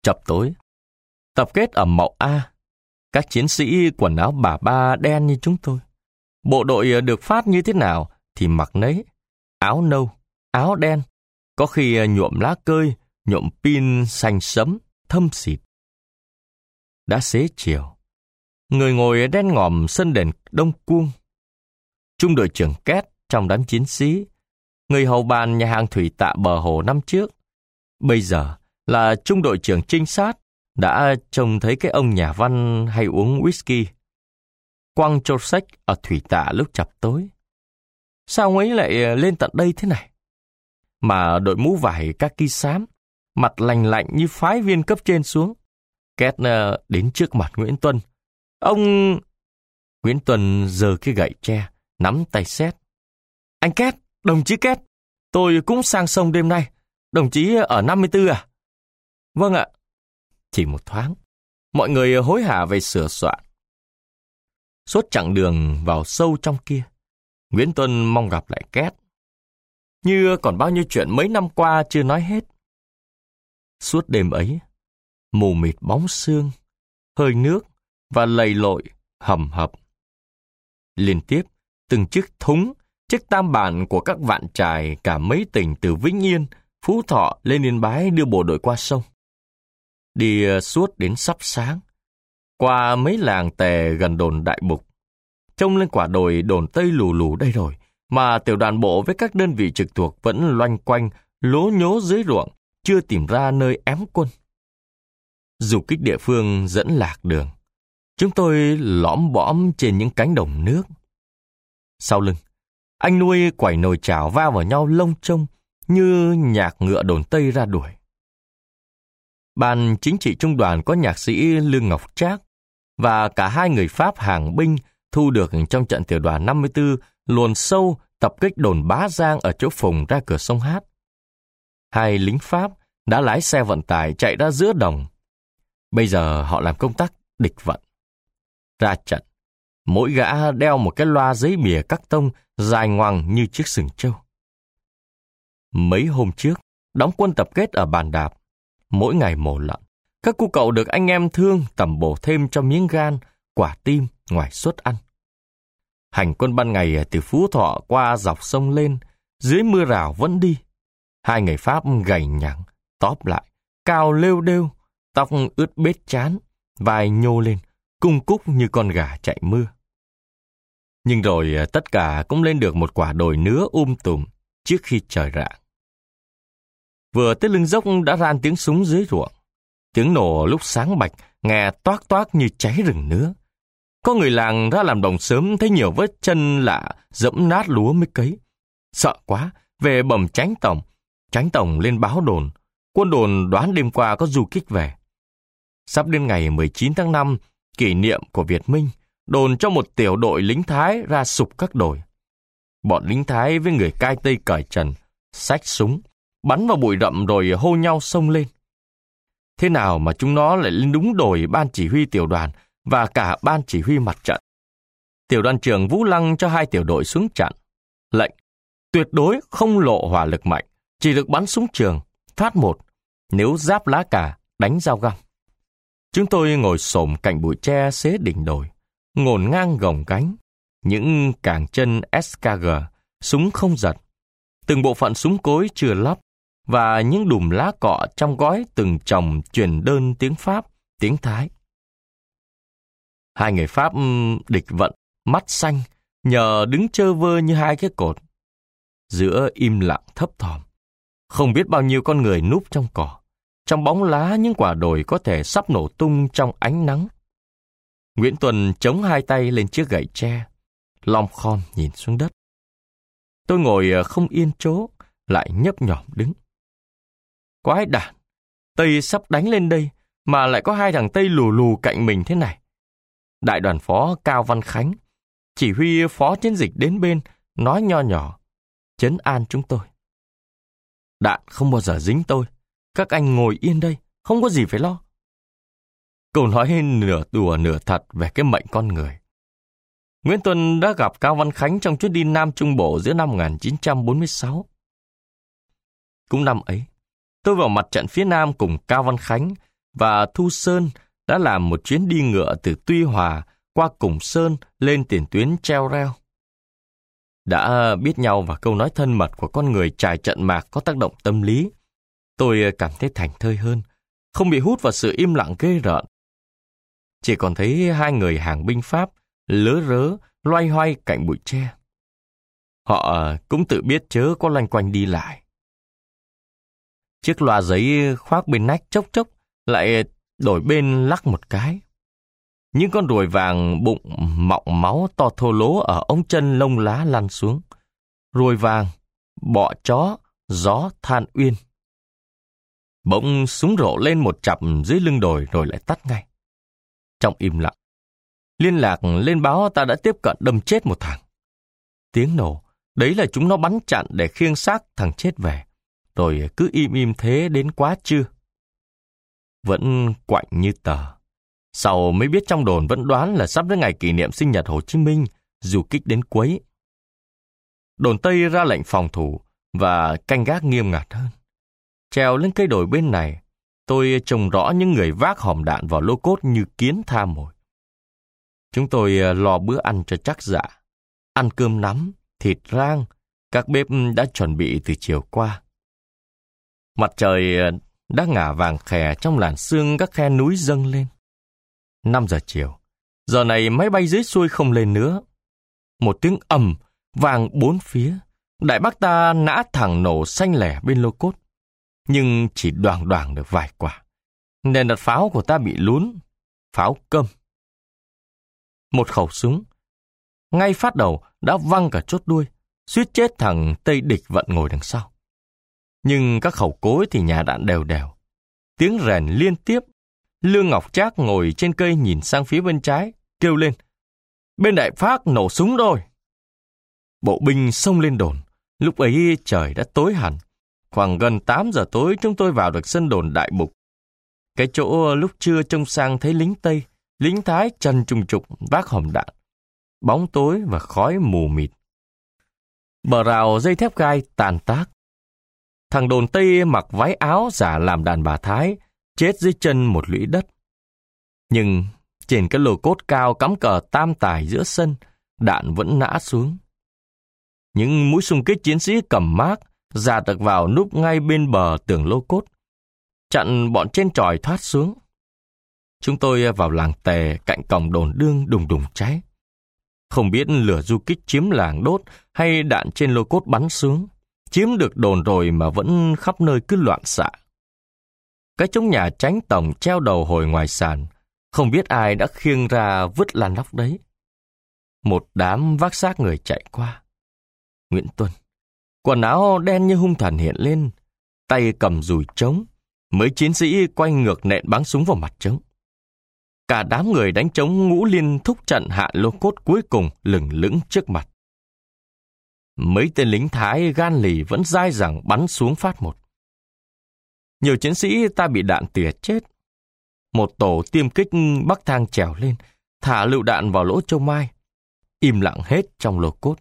Chập tối, tập kết ở Mậu A. Các chiến sĩ quần áo bà ba đen như chúng tôi. Bộ đội được phát như thế nào thì mặc nấy. Áo nâu, áo đen, có khi nhuộm lá cơi, nhuộm pin xanh sẫm, thâm xịt. Đã xế chiều, người ngồi đen ngòm sân đền Đông Cuông. Trung đội trưởng Két trong đám chiến sĩ, người hầu bàn nhà hàng thủy tạ bờ hồ năm trước, bây giờ là trung đội trưởng trinh sát, đã trông thấy cái ông nhà văn hay uống whisky. Quăng chô sách ở thủy tạ lúc chập tối. Sao ông ấy lại lên tận đây thế này? Mà đội mũ vải kaki xám, mặt lành lạnh như phái viên cấp trên xuống. Két đến trước mặt Nguyễn Tuân. Ông... Nguyễn Tuân giơ cái gậy tre, nắm tay xét. Anh Két, đồng chí Két, tôi cũng sang sông đêm nay. Đồng chí ở 54 à? Vâng ạ. Chỉ một thoáng, mọi người hối hả về sửa soạn. Suốt chặng đường vào sâu trong kia, Nguyễn Tuân mong gặp lại Két. Như còn bao nhiêu chuyện mấy năm qua chưa nói hết. Suốt đêm ấy, mù mịt bóng sương, hơi nước và lầy lội hầm hập. Liên tiếp, từng chiếc thúng, chiếc tam bản của các vạn trài cả mấy tỉnh từ Vĩnh Yên, Phú Thọ lên Yên Bái đưa bộ đội qua sông. Đi suốt đến sắp sáng, qua mấy làng tè gần đồn Đại Bục. Trông lên quả đồi đồn Tây lù lù đây rồi, mà tiểu đoàn bộ với các đơn vị trực thuộc vẫn loanh quanh, lố nhố dưới ruộng, chưa tìm ra nơi ém quân. Du kích địa phương dẫn lạc đường. Chúng tôi lõm bõm trên những cánh đồng nước. Sau lưng, anh nuôi quẩy nồi chảo va vào nhau lông trông như nhạc ngựa đồn Tây ra đuổi. Ban chính trị trung đoàn có nhạc sĩ Lương Ngọc Trác và cả hai người Pháp hàng binh thu được trong trận tiểu đoàn 54 luồn sâu tập kích đồn Bá Giang ở chỗ phùng ra cửa sông Hát. Hai lính Pháp đã lái xe vận tải chạy ra giữa đồng. Bây giờ họ làm công tác địch vận. Ra trận, mỗi gã đeo một cái loa giấy bìa các tông dài ngoằng như chiếc sừng trâu. Mấy hôm trước, đóng quân tập kết ở Bàn Đạp. Mỗi ngày mổ lợn, các cu cậu được anh em thương tẩm bổ thêm cho miếng gan, quả tim ngoài suất ăn. Hành quân ban ngày từ Phú Thọ qua dọc sông lên, dưới mưa rào vẫn đi. Hai người Pháp gầy nhẳng, tóp lại, cao lêu đêu, tóc ướt bết trán, vai nhô lên, cung cúc như con gà chạy mưa. Nhưng rồi tất cả cũng lên được một quả đồi nứa tùm trước khi trời rạng. Vừa tới lưng dốc đã ran tiếng súng dưới ruộng. Tiếng nổ lúc sáng bạch nghe toác toác như cháy rừng nứa. Có người làng ra làm đồng sớm thấy nhiều vết chân lạ dẫm nát lúa mới cấy. Sợ quá, về bẩm chánh tổng. Chánh tổng lên báo đồn. Quân đồn đoán đêm qua có du kích về. Sắp đến ngày 19 tháng 5, kỷ niệm của Việt Minh, đồn cho một tiểu đội lính Thái ra sục các đồi. Bọn lính Thái với người cai Tây cởi trần, xách súng, bắn vào bụi rậm rồi hô nhau xông lên. Thế nào mà chúng nó lại lên đúng đồi ban chỉ huy tiểu đoàn và cả ban chỉ huy mặt trận. Tiểu đoàn trưởng Vũ Lăng cho hai tiểu đội xuống chặn. Lệnh, tuyệt đối không lộ hỏa lực mạnh, chỉ được bắn súng trường, phát một, nếu giáp lá cà, đánh dao găm. Chúng tôi ngồi xổm cạnh bụi tre xế đỉnh đồi, ngổn ngang gồng gánh, những càng chân SKG, súng không giật, từng bộ phận súng cối chưa lắp, và những đùm lá cọ trong gói từng chồng truyền đơn tiếng Pháp, tiếng Thái. Hai người Pháp địch vận, mắt xanh, nhờ đứng chơ vơ như hai cái cột. Giữa im lặng thấp thỏm, không biết bao nhiêu con người núp trong cỏ, trong bóng lá những quả đồi có thể sắp nổ tung trong ánh nắng. Nguyễn Tuân chống hai tay lên chiếc gậy tre, lom khom nhìn xuống đất. Tôi ngồi không yên chỗ, lại nhấp nhổm đứng. Quái đản, Tây sắp đánh lên đây, mà lại có hai thằng Tây lù lù cạnh mình thế này. Đại đoàn phó Cao Văn Khánh, chỉ huy phó chiến dịch đến bên, nói nho nhỏ, trấn an chúng tôi. Đạn không bao giờ dính tôi, các anh ngồi yên đây, không có gì phải lo. Câu nói nửa đùa nửa thật về cái mệnh con người. Nguyễn Tuân đã gặp Cao Văn Khánh trong chuyến đi Nam Trung Bộ giữa năm 1946. Cũng năm ấy, tôi vào mặt trận phía Nam cùng Cao Văn Khánh và Thu Sơn đã làm một chuyến đi ngựa từ Tuy Hòa qua Củng Sơn lên tiền tuyến treo reo. Đã biết nhau và câu nói thân mật của con người trải trận mạc có tác động tâm lý, tôi cảm thấy thảnh thơi hơn, không bị hút vào sự im lặng ghê rợn. Chỉ còn thấy hai người hàng binh Pháp lớ rớ loay hoay cạnh bụi tre. Họ cũng tự biết chớ có loanh quanh đi lại. Chiếc loa giấy khoác bên nách chốc chốc lại đổi bên lắc một cái. Những con ruồi vàng bụng mọng máu to thô lố ở ống chân lông lá lăn xuống. Ruồi vàng, bọ chó, gió than uyên. Bỗng súng rộ lên một chặp dưới lưng đồi rồi lại tắt ngay. Trong im lặng, liên lạc lên báo ta đã tiếp cận đâm chết một thằng. Tiếng nổ, đấy là chúng nó bắn chặn để khiêng xác thằng chết về, rồi cứ im thế đến quá trưa. Vẫn quạnh như tờ. Sau mới biết trong đồn vẫn đoán là sắp đến ngày kỷ niệm sinh nhật Hồ Chí Minh, dù kích đến quấy. Đồn Tây ra lệnh phòng thủ và canh gác nghiêm ngặt hơn. Trèo lên cây đồi bên này, tôi trông rõ những người vác hòm đạn vào lô cốt như kiến tha mồi. Chúng tôi lo bữa ăn cho chắc dạ. Ăn cơm nắm, thịt rang, các bếp đã chuẩn bị từ chiều qua. Mặt trời đã ngả vàng khè trong làn sương các khe núi dâng lên. 5 giờ chiều, giờ này máy bay dưới xuôi không lên nữa. Một tiếng ầm vang bốn phía, Đại Bác ta nã thẳng nổ xanh lẻ bên lô cốt, nhưng chỉ đoàng đoàng được vài quả. Nền đặt pháo của ta bị lún, pháo câm. Một khẩu súng, ngay phát đầu đã văng cả chốt đuôi, suýt chết thằng Tây địch vận ngồi đằng sau. Nhưng các khẩu cối thì nhả đạn đều đều. Tiếng rèn liên tiếp. Lương Ngọc Trác ngồi trên cây nhìn sang phía bên trái, kêu lên: "Bên Đại Phác nổ súng rồi!" Bộ binh xông lên đồn. Lúc ấy trời đã tối hẳn. Khoảng gần 8 giờ tối chúng tôi vào được sân đồn Đại Bục. Cái chỗ lúc trưa trông sang thấy lính Tây, lính Thái trần trùng trục vác hòm đạn. Bóng tối và khói mù mịt. Bờ rào dây thép gai tàn tác. Thằng đồn Tây mặc váy áo giả làm đàn bà Thái, chết dưới chân một lũy đất. Nhưng trên cái lô cốt cao cắm cờ tam tài giữa sân, đạn vẫn nã xuống. Những mũi xung kích chiến sĩ cầm mác dạt được vào núp ngay bên bờ tường lô cốt, chặn bọn trên tròi thoát xuống. Chúng tôi vào làng Tề cạnh cổng đồn đương đùng đùng cháy. Không biết lửa du kích chiếm làng đốt hay đạn trên lô cốt bắn xuống. Chiếm được đồn rồi mà vẫn khắp nơi cứ loạn xạ. Cái trống nhà tránh tổng treo đầu hồi ngoài sàn, không biết ai đã khiêng ra vứt lan nóc đấy. Một đám vác xác người chạy qua. Nguyễn Tuân, quần áo đen như hung thần hiện lên, tay cầm dùi trống, mấy chiến sĩ quay ngược nện bắn súng vào mặt trống. Cả đám người đánh trống ngũ liên thúc trận hạ lô cốt cuối cùng lừng lững trước mặt. Mấy tên lính Thái gan lì vẫn dai dẳng bắn xuống phát một. Nhiều chiến sĩ ta bị đạn tỉa chết. Một tổ tiêm kích bắc thang trèo lên, thả lựu đạn vào lỗ châu mai. Im lặng hết trong lô cốt.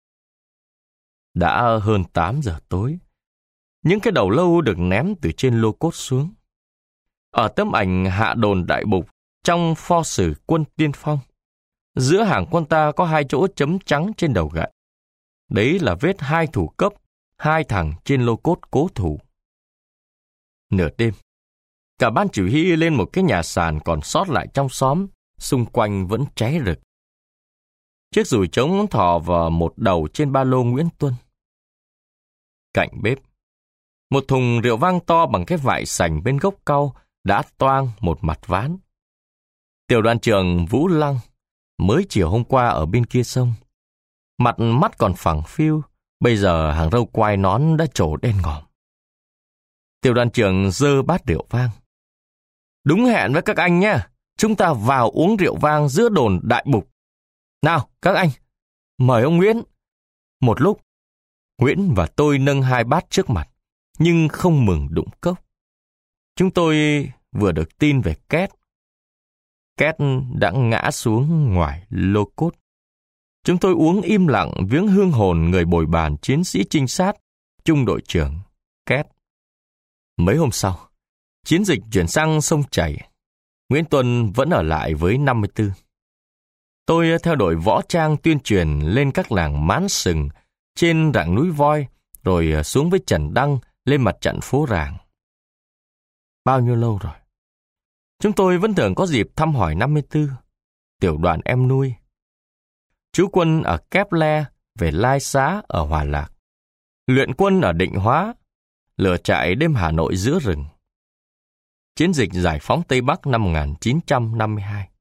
Đã hơn 8 giờ tối. Những cái đầu lâu được ném từ trên lô cốt xuống. Ở tấm ảnh hạ đồn Đại Bục, trong pho sử quân tiên phong, giữa hàng quân ta có 2 chỗ chấm trắng trên đầu gậy. Đấy là vết 2 thủ cấp, 2 thằng trên lô cốt cố thủ. Nửa đêm, cả ban chỉ huy lên một cái nhà sàn còn sót lại trong xóm, xung quanh vẫn cháy rực. Chiếc dùi trống thò vào một đầu trên ba lô Nguyễn Tuân. Cạnh bếp, một thùng rượu vang to bằng cái vại sành bên gốc cau đã toang một mặt ván. Tiểu đoàn trưởng Vũ Lăng mới chiều hôm qua ở bên kia sông. Mặt mắt còn phẳng phiu, bây giờ hàng râu quai nón đã trổ đen ngòm. Tiểu đoàn trưởng giơ bát rượu vang. Đúng hẹn với các anh nha, chúng ta vào uống rượu vang giữa đồn Đại Bục. Nào, các anh, mời ông Nguyễn. Một lúc, Nguyễn và tôi nâng 2 bát trước mặt, nhưng không mừng đụng cốc. Chúng tôi vừa được tin về Két. Két đã ngã xuống ngoài lô cốt. Chúng tôi uống im lặng viếng hương hồn người bồi bàn chiến sĩ trinh sát, trung đội trưởng Két. Mấy hôm sau, Chiến dịch chuyển sang sông Chảy, Nguyễn Tuân vẫn ở lại với 54. Tôi theo đội võ trang tuyên truyền lên các làng Mán Sừng, trên rặng núi Voi, rồi xuống với Trần Đăng lên mặt trận phố Ràng. Bao nhiêu lâu rồi? Chúng tôi vẫn thường có dịp thăm hỏi 54, tiểu đoàn em nuôi. Trú quân ở Kép Le, về Lai Xá ở Hòa Lạc. Luyện quân ở Định Hóa, lửa trại đêm Hà Nội giữa rừng. Chiến dịch giải phóng Tây Bắc năm 1952.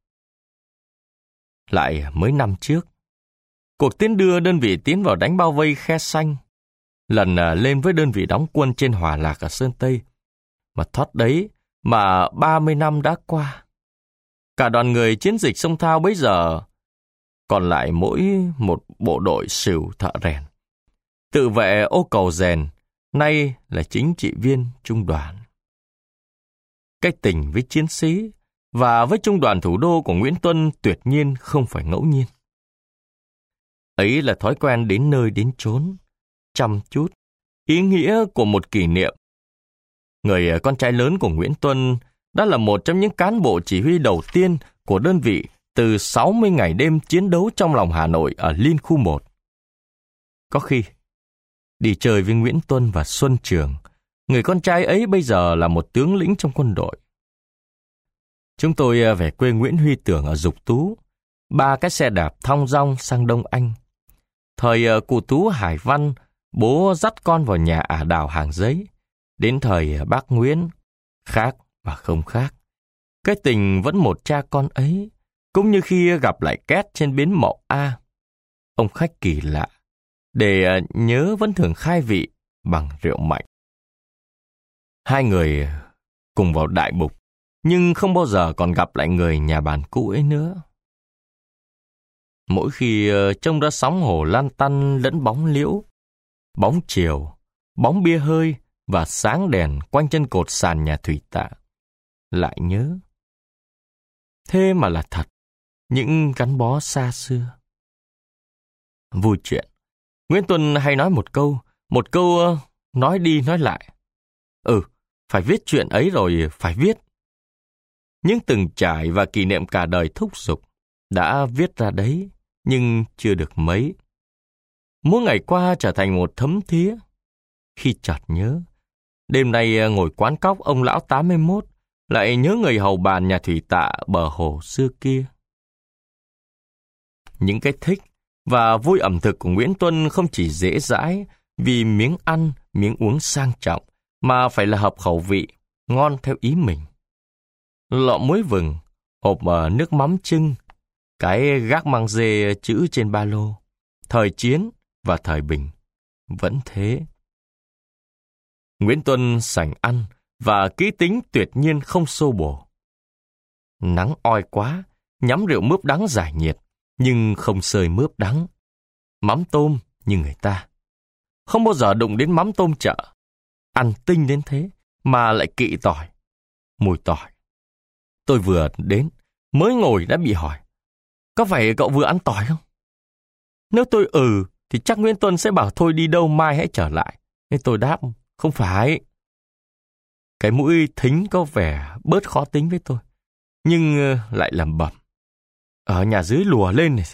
Lại mới năm trước, cuộc tiến đưa đơn vị tiến vào đánh bao vây Khe Xanh, lần lên với đơn vị đóng quân trên Hòa Lạc ở Sơn Tây, mà thoát đấy mà 30 năm đã qua. Cả đoàn người chiến dịch sông Thao bấy giờ còn lại mỗi một bộ đội sửu thợ rèn, tự vệ ô cầu rèn, nay là chính trị viên trung đoàn. Cái tình với chiến sĩ và với trung đoàn thủ đô của Nguyễn Tuân tuyệt nhiên không phải ngẫu nhiên. Ấy là thói quen đến nơi đến chốn, chăm chút, ý nghĩa của một kỷ niệm. Người con trai lớn của Nguyễn Tuân đã là một trong những cán bộ chỉ huy đầu tiên của đơn vị từ 60 ngày đêm chiến đấu trong lòng Hà Nội ở Liên khu 1. Có khi, đi chơi với Nguyễn Tuân và Xuân Trường, người con trai ấy bây giờ là một tướng lĩnh trong quân đội. Chúng tôi về quê Nguyễn Huy Tưởng ở Dục Tú, 3 cái xe đạp thong dong sang Đông Anh. Thời cụ Tú Hải Văn, bố dắt con vào nhà ả đào Hàng Giấy. Đến thời bác Nguyễn, khác và không khác. Cái tình vẫn một cha con ấy, cũng như khi gặp lại Két trên bến Mậu A. Ông khách kỳ lạ, để nhớ vẫn thường khai vị bằng rượu mạnh. Hai người cùng vào Đại Bục, nhưng không bao giờ còn gặp lại người nhà bàn cũ ấy nữa. Mỗi khi trông ra sóng hồ lan tăn lẫn bóng liễu, bóng chiều, bóng bia hơi và sáng đèn quanh chân cột sàn nhà Thủy Tạ, lại nhớ. Thế mà là thật, những gắn bó xa xưa. Vui chuyện, Nguyễn Tuân hay nói một câu nói đi nói lại. Phải viết chuyện ấy rồi, phải viết. Những từng trải và kỷ niệm cả đời thúc giục, đã viết ra đấy, nhưng chưa được mấy. Mỗi ngày qua trở thành một thấm thía. Khi chợt nhớ, đêm nay ngồi quán cóc ông lão 81, lại nhớ người hầu bàn nhà Thủy Tạ bờ hồ xưa kia. Những cái thích và vui ẩm thực của Nguyễn Tuân không chỉ dễ dãi vì miếng ăn, miếng uống sang trọng, mà phải là hợp khẩu vị, ngon theo ý mình. Lọ muối vừng, hộp nước mắm trưng, cái gác mang dê chữ trên ba lô, thời chiến và thời bình, vẫn thế. Nguyễn Tuân sành ăn và kỹ tính tuyệt nhiên không xô bồ. Nắng oi quá, nhắm rượu mướp đắng giải nhiệt, nhưng không sơi mướp đắng. Mắm tôm như người ta. Không bao giờ đụng đến mắm tôm chợ. Ăn tinh đến thế, mà lại kỵ tỏi. Mùi tỏi. Tôi vừa đến, mới ngồi đã bị hỏi, có phải cậu vừa ăn tỏi không? Nếu tôi thì chắc Nguyễn Tuân sẽ bảo thôi đi đâu mai hãy trở lại. Nên tôi đáp, không phải. Cái mũi thính có vẻ bớt khó tính với tôi, nhưng lại lẩm bẩm. Ở nhà dưới lùa lên này.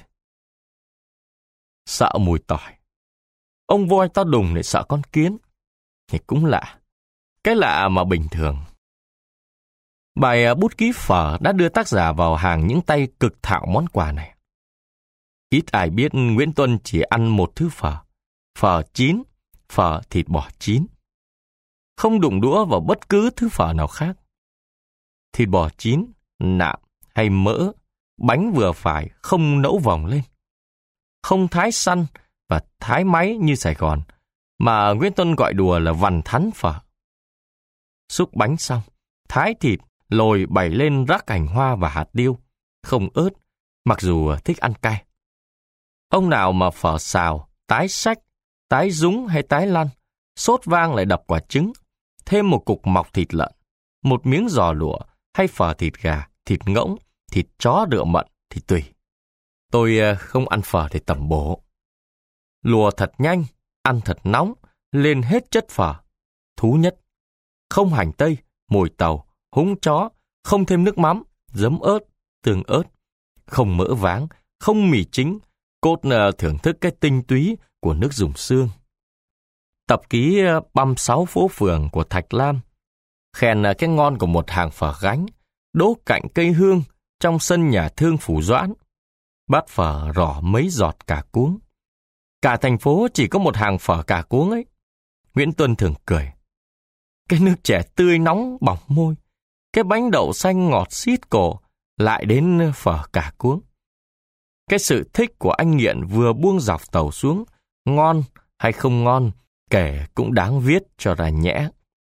Sợ mùi tỏi. Ông voi to đùng để sợ con kiến. Thì cũng lạ. Cái lạ mà bình thường. Bài bút ký phở đã đưa tác giả vào hàng những tay cực thạo món quà này. Ít ai biết Nguyễn Tuân chỉ ăn một thứ phở. Phở chín, phở thịt bò chín. Không đụng đũa vào bất cứ thứ phở nào khác. Thịt bò chín, nạm hay mỡ, bánh vừa phải, không nẫu vòng lên. Không thái săn và thái máy như Sài Gòn, mà Nguyễn Tuân gọi đùa là vằn thắn phở. Xúc bánh xong, thái thịt, lồi bày lên rắc hành hoa và hạt tiêu, không ớt, mặc dù thích ăn cay. Ông nào mà phở xào, tái sách, tái dúng hay tái lăn, sốt vang lại đập quả trứng, thêm một cục mọc thịt lợn, một miếng giò lụa hay phở thịt gà, thịt ngỗng, thịt chó rượu mận thì tùy. Tôi không ăn phở để tẩm bổ. Lùa thật nhanh, ăn thật nóng, lên hết chất phở. Thú nhất, không hành tây, mồi tàu, húng chó, không thêm nước mắm, giấm ớt, tương ớt, không mỡ váng, không mì chính, cốt thưởng thức cái tinh túy của nước dùng xương. Tập ký băm 6 phố phường của Thạch Lam, khen cái ngon của một hàng phở gánh, đỗ cạnh cây hương trong sân nhà thương Phủ Doãn. Bát phở rỏ mấy giọt cà cuống. Cả thành phố chỉ có một hàng phở cà cuống ấy. Nguyễn Tuân thường cười. Cái nước chè tươi nóng bỏng môi, cái bánh đậu xanh ngọt xít cổ, lại đến phở cà cuống. Cái sự thích của anh nghiện vừa buông dọc tàu xuống, ngon hay không ngon, kể cũng đáng viết cho ra nhẽ.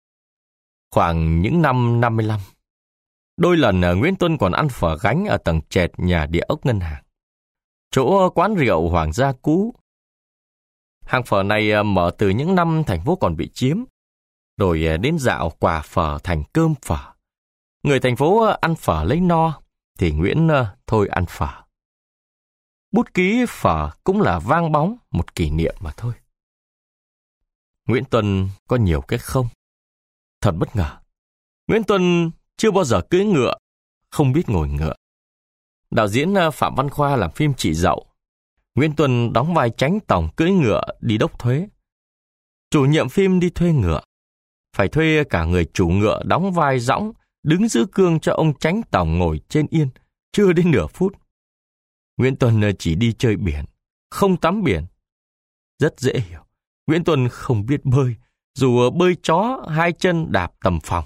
Khoảng những năm 55, đôi lần Nguyễn Tuân còn ăn phở gánh ở tầng trệt nhà địa ốc ngân hàng, chỗ quán rượu Hoàng gia cũ. Hàng phở này mở từ những năm thành phố còn bị chiếm, rồi đến dạo quà phở thành cơm phở. Người thành phố ăn phở lấy no, thì Nguyễn thôi ăn phở. Bút ký phở cũng là vang bóng một kỷ niệm mà thôi. Nguyễn Tuân có nhiều cái không. Thật bất ngờ, Nguyễn Tuân chưa bao giờ cưỡi ngựa, không biết ngồi ngựa. Đạo diễn Phạm Văn Khoa làm phim Chị Dậu, Nguyễn Tuân đóng vai chánh tổng cưỡi ngựa đi đốc thuế. Chủ nhiệm phim đi thuê ngựa, phải thuê cả người chủ ngựa đóng vai dõng, đứng giữ cương cho ông chánh tổng ngồi trên yên, chưa đến nửa phút. Nguyễn Tuân chỉ đi chơi biển, không tắm biển. Rất dễ hiểu, Nguyễn Tuân không biết bơi, dù bơi chó 2 chân đạp tầm phòng.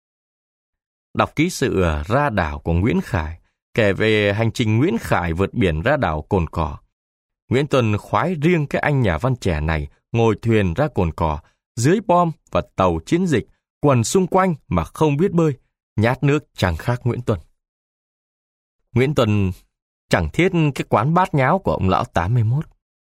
Đọc ký sự ra đảo của Nguyễn Khải, kể về hành trình Nguyễn Khải vượt biển ra đảo Cồn Cỏ. Nguyễn Tuân khoái riêng cái anh nhà văn trẻ này ngồi thuyền ra Cồn Cỏ, dưới bom và tàu chiến dịch, quần xung quanh mà không biết bơi, nhát nước chẳng khác Nguyễn Tuân. Nguyễn Tuân chẳng thiết cái quán bát nháo của ông lão 81.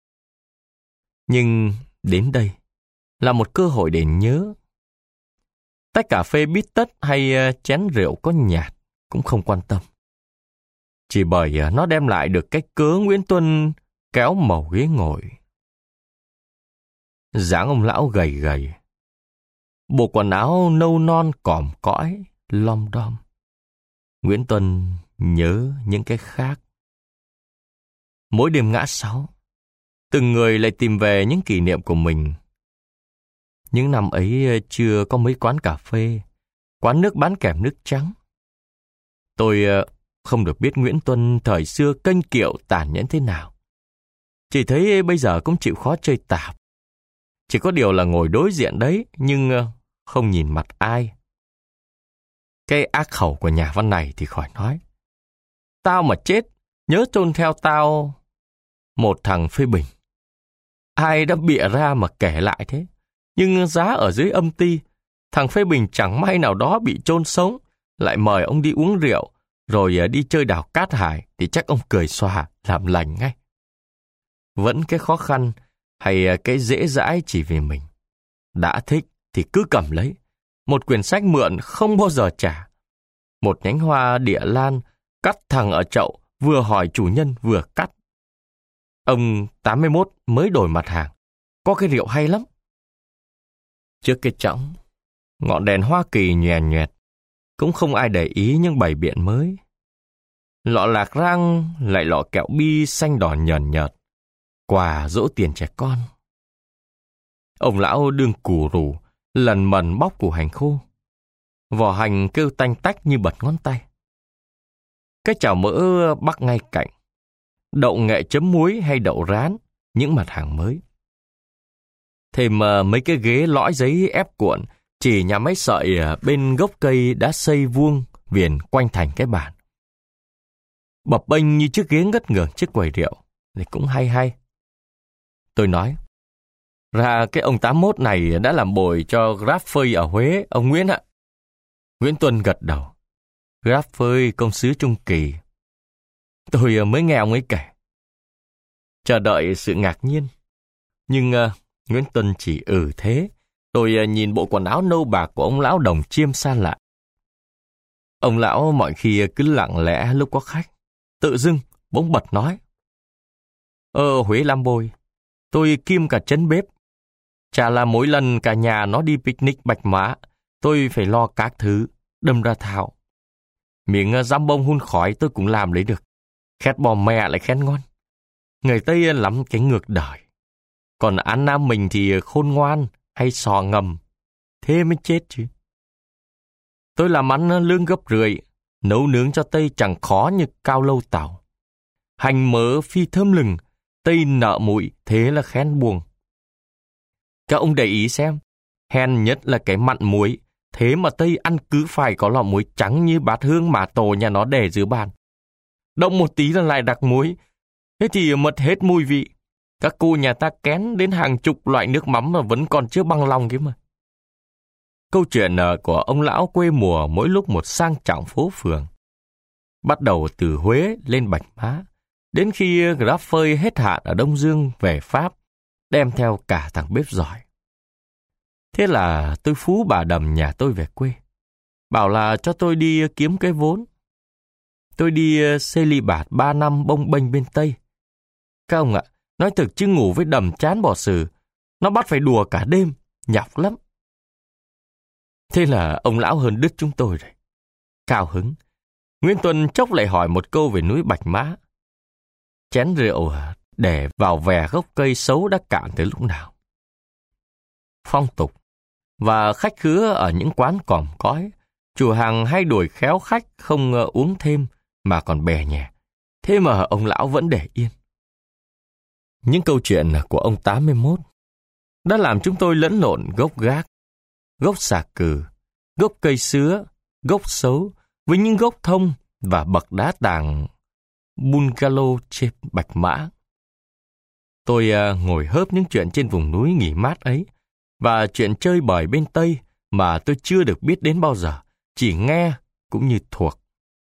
Nhưng đến đây là một cơ hội để nhớ. Tách cà phê bít tất hay chén rượu có nhạt cũng không quan tâm. Chỉ bởi nó đem lại được cái cớ Nguyễn Tuân kéo màu ghế ngồi. Dáng ông lão gầy gầy, bộ quần áo nâu non còm cõi, lom đom. Nguyễn Tuân nhớ những cái khác. Mỗi đêm ngã sáu, từng người lại tìm về những kỷ niệm của mình. Những năm ấy chưa có mấy quán cà phê, quán nước bán kèm nước trắng. Tôi không được biết Nguyễn Tuân thời xưa kênh kiệu tàn nhẫn thế nào. Chỉ thấy bây giờ cũng chịu khó chơi tạp. Chỉ có điều là ngồi đối diện đấy, nhưng không nhìn mặt ai. Cái ác khẩu của nhà văn này thì khỏi nói. Tao mà chết, nhớ chôn theo tao một thằng phê bình. Ai đã bịa ra mà kể lại thế? Nhưng giá ở dưới âm ty, thằng phê bình chẳng may nào đó bị chôn sống, lại mời ông đi uống rượu, rồi đi chơi đảo Cát Hải, thì chắc ông cười xòa, làm lành ngay. Vẫn cái khó khăn hay cái dễ dãi chỉ vì mình. Đã thích thì cứ cầm lấy. Một quyển sách mượn không bao giờ trả. Một nhánh hoa địa lan cắt thẳng ở chậu, vừa hỏi chủ nhân vừa cắt. Ông 81 mới đổi mặt hàng. Có cái rượu hay lắm. Trước cái chõng, ngọn đèn Hoa Kỳ nhoèn nhoẹt. Cũng không ai để ý những bày biện mới. Lọ lạc rang lại lọ kẹo bi xanh đỏ nhờn nhợt. Quà dỗ tiền trẻ con. Ông lão đương cù rù, lần mần bóc củ hành khô. Vỏ hành kêu tanh tách như bật ngón tay. Cái chảo mỡ bắc ngay cạnh. Đậu nghệ chấm muối hay đậu rán, những mặt hàng mới. Thêm mấy cái ghế lõi giấy ép cuộn, chỉ nhà máy sợi bên gốc cây đã xây vuông viền quanh thành cái bàn. Bập bênh như chiếc ghế ngất ngưởng trước quầy rượu, thì cũng hay hay. Tôi nói, ra cái ông 81 này đã làm bồi cho Graf phơi ở Huế, ông Nguyễn ạ. Nguyễn Tuân gật đầu. Graf phơi công sứ Trung Kỳ. Tôi mới nghe ông ấy kể. Chờ đợi sự ngạc nhiên. Nhưng Nguyễn Tuân chỉ thế. Tôi nhìn bộ quần áo nâu bạc của ông lão Đồng Chiêm xa lạ. Ông lão mọi khi cứ lặng lẽ lúc có khách. Tự dưng bỗng bật nói. Huế làm bồi. Tôi kiêm cả chấn bếp. Chả là mỗi lần cả nhà nó đi picnic Bạch Mã, tôi phải lo các thứ, đâm ra thạo. Miếng giam bông hun khói tôi cũng làm lấy được. Khét bò mẹ lại khét ngon. Người Tây lắm cái ngược đời. Còn An Nam mình thì khôn ngoan hay sò ngầm. Thế mới chết chứ. Tôi làm ăn lương gấp rưỡi. Nấu nướng cho Tây chẳng khó như cao lâu tàu. Hành mỡ phi thơm lừng. Tây nợ mũi, thế là khen buồn. Các ông để ý xem. Hèn nhất là cái mặn muối. Thế mà Tây ăn cứ phải có lọ muối trắng như bát hương mà tổ nhà nó để dưới bàn. Động một tí là lại đặc muối. Thế thì mất hết mùi vị. Các cô nhà ta kén đến hàng chục loại nước mắm mà vẫn còn chưa bằng lòng kia mà. Câu chuyện của ông lão quê mùa mỗi lúc một sang trọng phố phường. Bắt đầu từ Huế lên Bạch Mã, đến khi Grab phơi hết hạn ở Đông Dương về Pháp, đem theo cả thằng bếp giỏi. Thế là tôi phú bà Đầm nhà tôi về quê, bảo là cho tôi đi kiếm cái vốn. Tôi đi cê bạt 3 năm bông bênh bên Tây. Các ông ạ, nói thực chứ ngủ với Đầm chán bỏ xử, nó bắt phải đùa cả đêm, nhọc lắm. Thế là ông lão hơn đứt chúng tôi rồi. Cao hứng, Nguyễn Tuân chốc lại hỏi một câu về núi Bạch Mã. Chén rượu để vào vè gốc cây xấu đã cạn từ lúc nào. Phong tục và khách khứa ở những quán còm cói, chủ hàng hay đuổi khéo khách không uống thêm mà còn bè nhẹ. Thế mà ông lão vẫn để yên. Những câu chuyện của ông 81 đã làm chúng tôi lẫn lộn gốc gác, gốc xà cừ, gốc cây sứa, gốc sấu với những gốc thông và bậc đá tàng bungalow trên Bạch Mã. Tôi ngồi hớp những chuyện trên vùng núi nghỉ mát ấy và chuyện chơi bời bên Tây mà tôi chưa được biết đến bao giờ, chỉ nghe cũng như thuộc.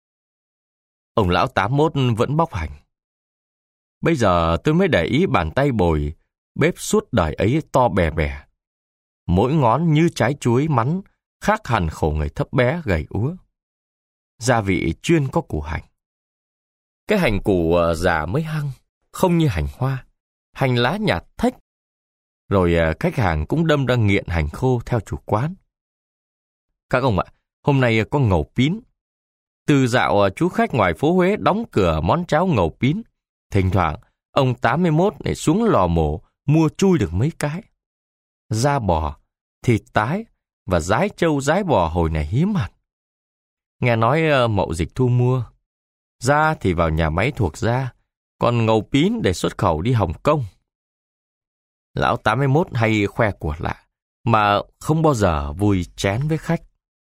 Ông lão 81 vẫn bóc hành. Bây giờ tôi mới để ý bàn tay bồi bếp suốt đời ấy to bè bè. Mỗi ngón như trái chuối mắn, khác hẳn khổ người thấp bé gầy úa. Gia vị chuyên có củ hành. Cái hành củ già mới hăng, không như hành hoa. Hành lá nhạt thách. Rồi khách hàng cũng đâm ra nghiện hành khô theo chủ quán. Các ông ạ, hôm nay có ngầu pín. Từ dạo chú khách ngoài phố Huế đóng cửa món cháo ngầu pín, thỉnh thoảng ông 81 để xuống lò mổ mua chui được mấy cái. Da bò, thịt tái và dái trâu dái bò hồi này hiếm hẳn. Nghe nói mậu dịch thu mua. Da thì vào nhà máy thuộc da, còn ngầu pín để xuất khẩu đi Hồng Kông. Lão 81 hay khoe của lạ, mà không bao giờ vui chén với khách.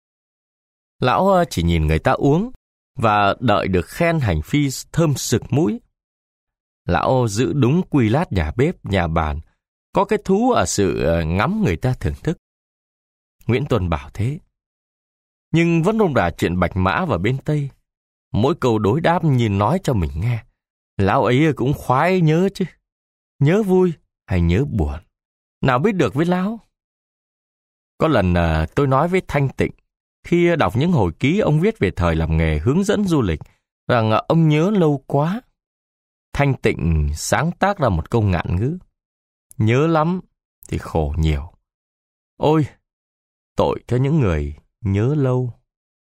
Lão chỉ nhìn người ta uống và đợi được khen hành phi thơm sực mũi. Lão giữ đúng quy lát nhà bếp, nhà bàn, có cái thú ở sự ngắm người ta thưởng thức. Nguyễn Tuân bảo thế. Nhưng vẫn rôm rả chuyện Bạch Mã và bên Tây. Mỗi câu đối đáp nhìn nói cho mình nghe. Lão ấy cũng khoái nhớ chứ. Nhớ vui hay nhớ buồn, nào biết được với lão. Có lần tôi nói với Thanh Tịnh, khi đọc những hồi ký ông viết về thời làm nghề hướng dẫn du lịch, rằng ông nhớ lâu quá. Thanh Tịnh sáng tác ra một câu ngạn ngữ. Nhớ lắm thì khổ nhiều. Ôi, tội cho những người nhớ lâu.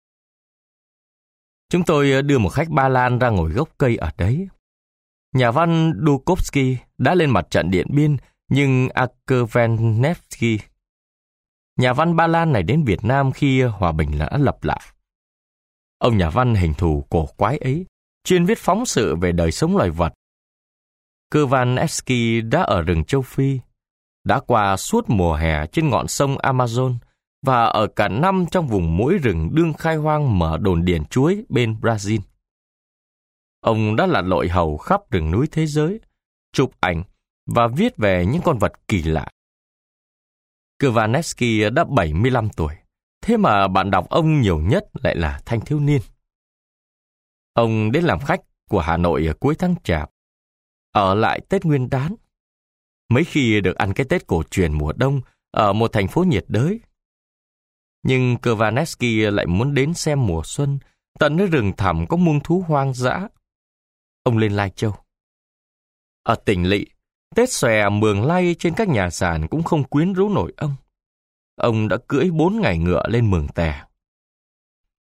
Chúng tôi đưa một khách Ba Lan ra ngồi gốc cây ở đấy. Nhà văn Dukovsky đã lên mặt trận Điện Biên, nhưng Akervanevsky, nhà văn Ba Lan này đến Việt Nam khi hòa bình đã lập lại. Ông nhà văn hình thù cổ quái ấy chuyên viết phóng sự về đời sống loài vật. Kervanevsky đã ở rừng châu Phi, đã qua suốt mùa hè trên ngọn sông Amazon và ở cả năm trong vùng mũi rừng đương khai hoang mở đồn điền chuối bên Brazil. Ông đã lặn lội hầu khắp rừng núi thế giới, chụp ảnh và viết về những con vật kỳ lạ. Kervanevsky đã 75 tuổi, thế mà bạn đọc ông nhiều nhất lại là thanh thiếu niên. Ông đến làm khách của Hà Nội cuối tháng Chạp, ở lại Tết Nguyên Đán. Mấy khi được ăn cái Tết cổ truyền mùa đông ở một thành phố nhiệt đới. Nhưng Kervanevsky lại muốn đến xem mùa xuân, tận nơi rừng thẳm có muông thú hoang dã. Ông lên Lai Châu. Ở tỉnh lỵ, Tết xòe mường lay trên các nhà sàn cũng không quyến rũ nổi ông. Ông đã cưỡi 4 ngày ngựa lên Mường Tè.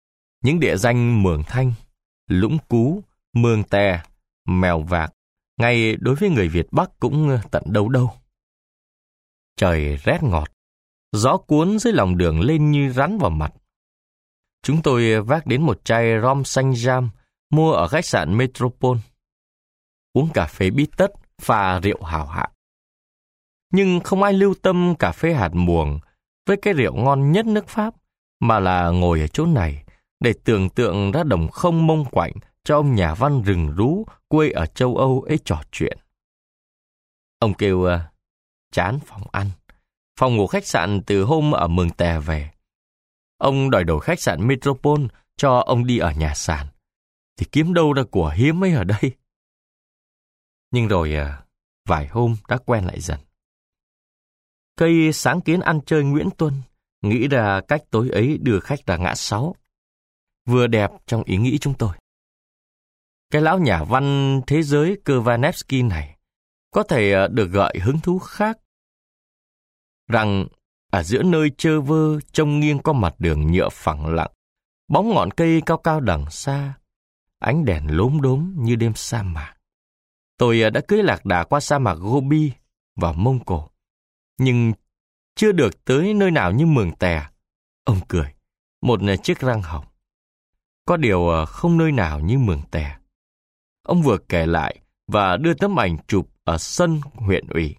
Những địa danh Mường Thanh, Lũng Cú, Mường Tè, Mèo Vạc, ngay đối với người Việt Bắc cũng tận đâu đâu. Trời rét ngọt, gió cuốn dưới lòng đường lên như rắn vào mặt. Chúng tôi vác đến một chai rom xanh jam mua ở khách sạn Metropole. Uống cà phê bít tất, pha rượu hào hạng. Nhưng không ai lưu tâm cà phê hạt muồng với cái rượu ngon nhất nước Pháp, mà là ngồi ở chỗ này để tưởng tượng ra đồng không mông quạnh cho ông nhà văn rừng rú quê ở châu Âu ấy trò chuyện. Ông kêu chán phòng ăn, phòng ngủ khách sạn từ hôm ở Mường Tè về. Ông đòi đổi khách sạn Metropole cho ông đi ở nhà sàn, thì kiếm đâu ra của hiếm ấy ở đây. Nhưng rồi vài hôm đã quen lại dần. Cây sáng kiến ăn chơi Nguyễn Tuân nghĩ ra cách tối ấy đưa khách ra ngã 6. Vừa đẹp trong ý nghĩ chúng tôi. Cái lão nhà văn thế giới Kovanevsky này có thể được gợi hứng thú khác. Rằng ở giữa nơi chơ vơ trông nghiêng qua mặt đường nhựa phẳng lặng, bóng ngọn cây cao cao đằng xa, ánh đèn lốm đốm như đêm sa mạc. Tôi đã cưỡi lạc đà qua sa mạc Gobi và Mông Cổ, nhưng chưa được tới nơi nào như Mường Tè. Ông cười, một chiếc răng hồng. Có điều không nơi nào như Mường Tè. Ông vừa kể lại và đưa tấm ảnh chụp ở sân huyện ủy.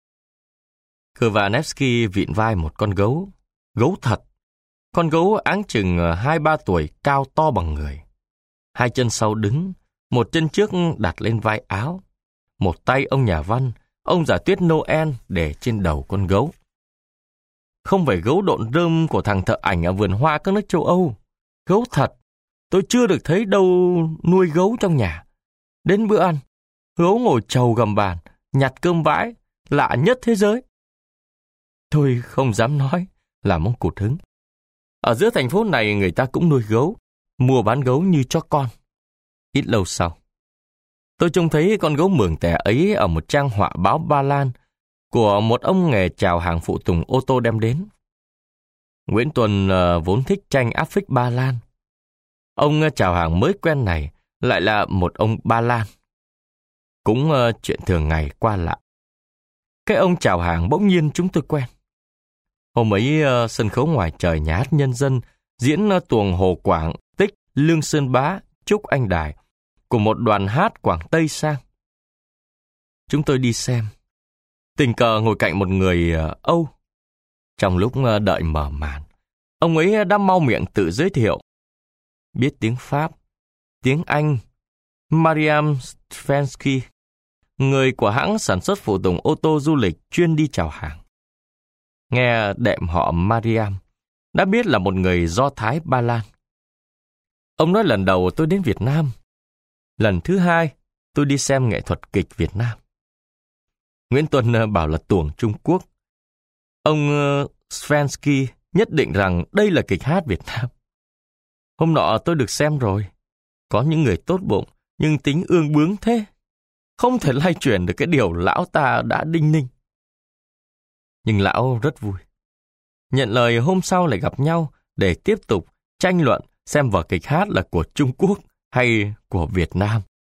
Kovanevsky vịn vai một con gấu, gấu thật. Con gấu áng chừng 2-3 tuổi, cao to bằng người. Hai chân sau đứng, một chân trước đặt lên vai áo. Một tay ông nhà văn, ông giả tuyết Noel để trên đầu con gấu. Không phải gấu độn rơm của thằng thợ ảnh ở vườn hoa các nước châu Âu. Gấu thật, tôi chưa được thấy đâu nuôi gấu trong nhà. Đến bữa ăn, gấu ngồi chầu gầm bàn, nhặt cơm vãi, lạ nhất thế giới. Tôi không dám nói, làm ông cụt hứng. Ở giữa thành phố này người ta cũng nuôi gấu, mua bán gấu như cho con. Ít lâu sau, tôi trông thấy con gấu Mường Tè ấy ở một trang họa báo Ba Lan của một ông nghề chào hàng phụ tùng ô tô đem đến. Nguyễn Tuân vốn thích tranh áp phích Ba Lan. Ông chào hàng mới quen này lại là một ông Ba Lan. Cũng chuyện thường ngày qua lại. Cái ông chào hàng bỗng nhiên chúng tôi quen. Hôm ấy sân khấu ngoài trời Nhà hát Nhân dân diễn tuồng Hồ Quảng, Tích, Lương Sơn Bá, Trúc Anh Đài của một đoàn hát Quảng Tây sang. Chúng tôi đi xem. Tình cờ ngồi cạnh một người Âu. Trong lúc đợi mở màn, ông ấy đã mau miệng tự giới thiệu. Biết tiếng Pháp, tiếng Anh, Mariam Svensky, người của hãng sản xuất phụ tùng ô tô du lịch chuyên đi chào hàng. Nghe đệm họ Mariam, đã biết là một người Do Thái Ba Lan. Ông nói lần đầu tôi đến Việt Nam. Lần thứ hai, tôi đi xem nghệ thuật kịch Việt Nam. Nguyễn Tuân bảo là tuồng Trung Quốc. Ông Svensky nhất định rằng đây là kịch hát Việt Nam. Hôm nọ tôi được xem rồi. Có những người tốt bụng, nhưng tính ương bướng thế. Không thể lay chuyển được cái điều lão ta đã đinh ninh. Nhưng lão rất vui. Nhận lời hôm sau lại gặp nhau để tiếp tục tranh luận xem vở kịch hát là của Trung Quốc hay của Việt Nam.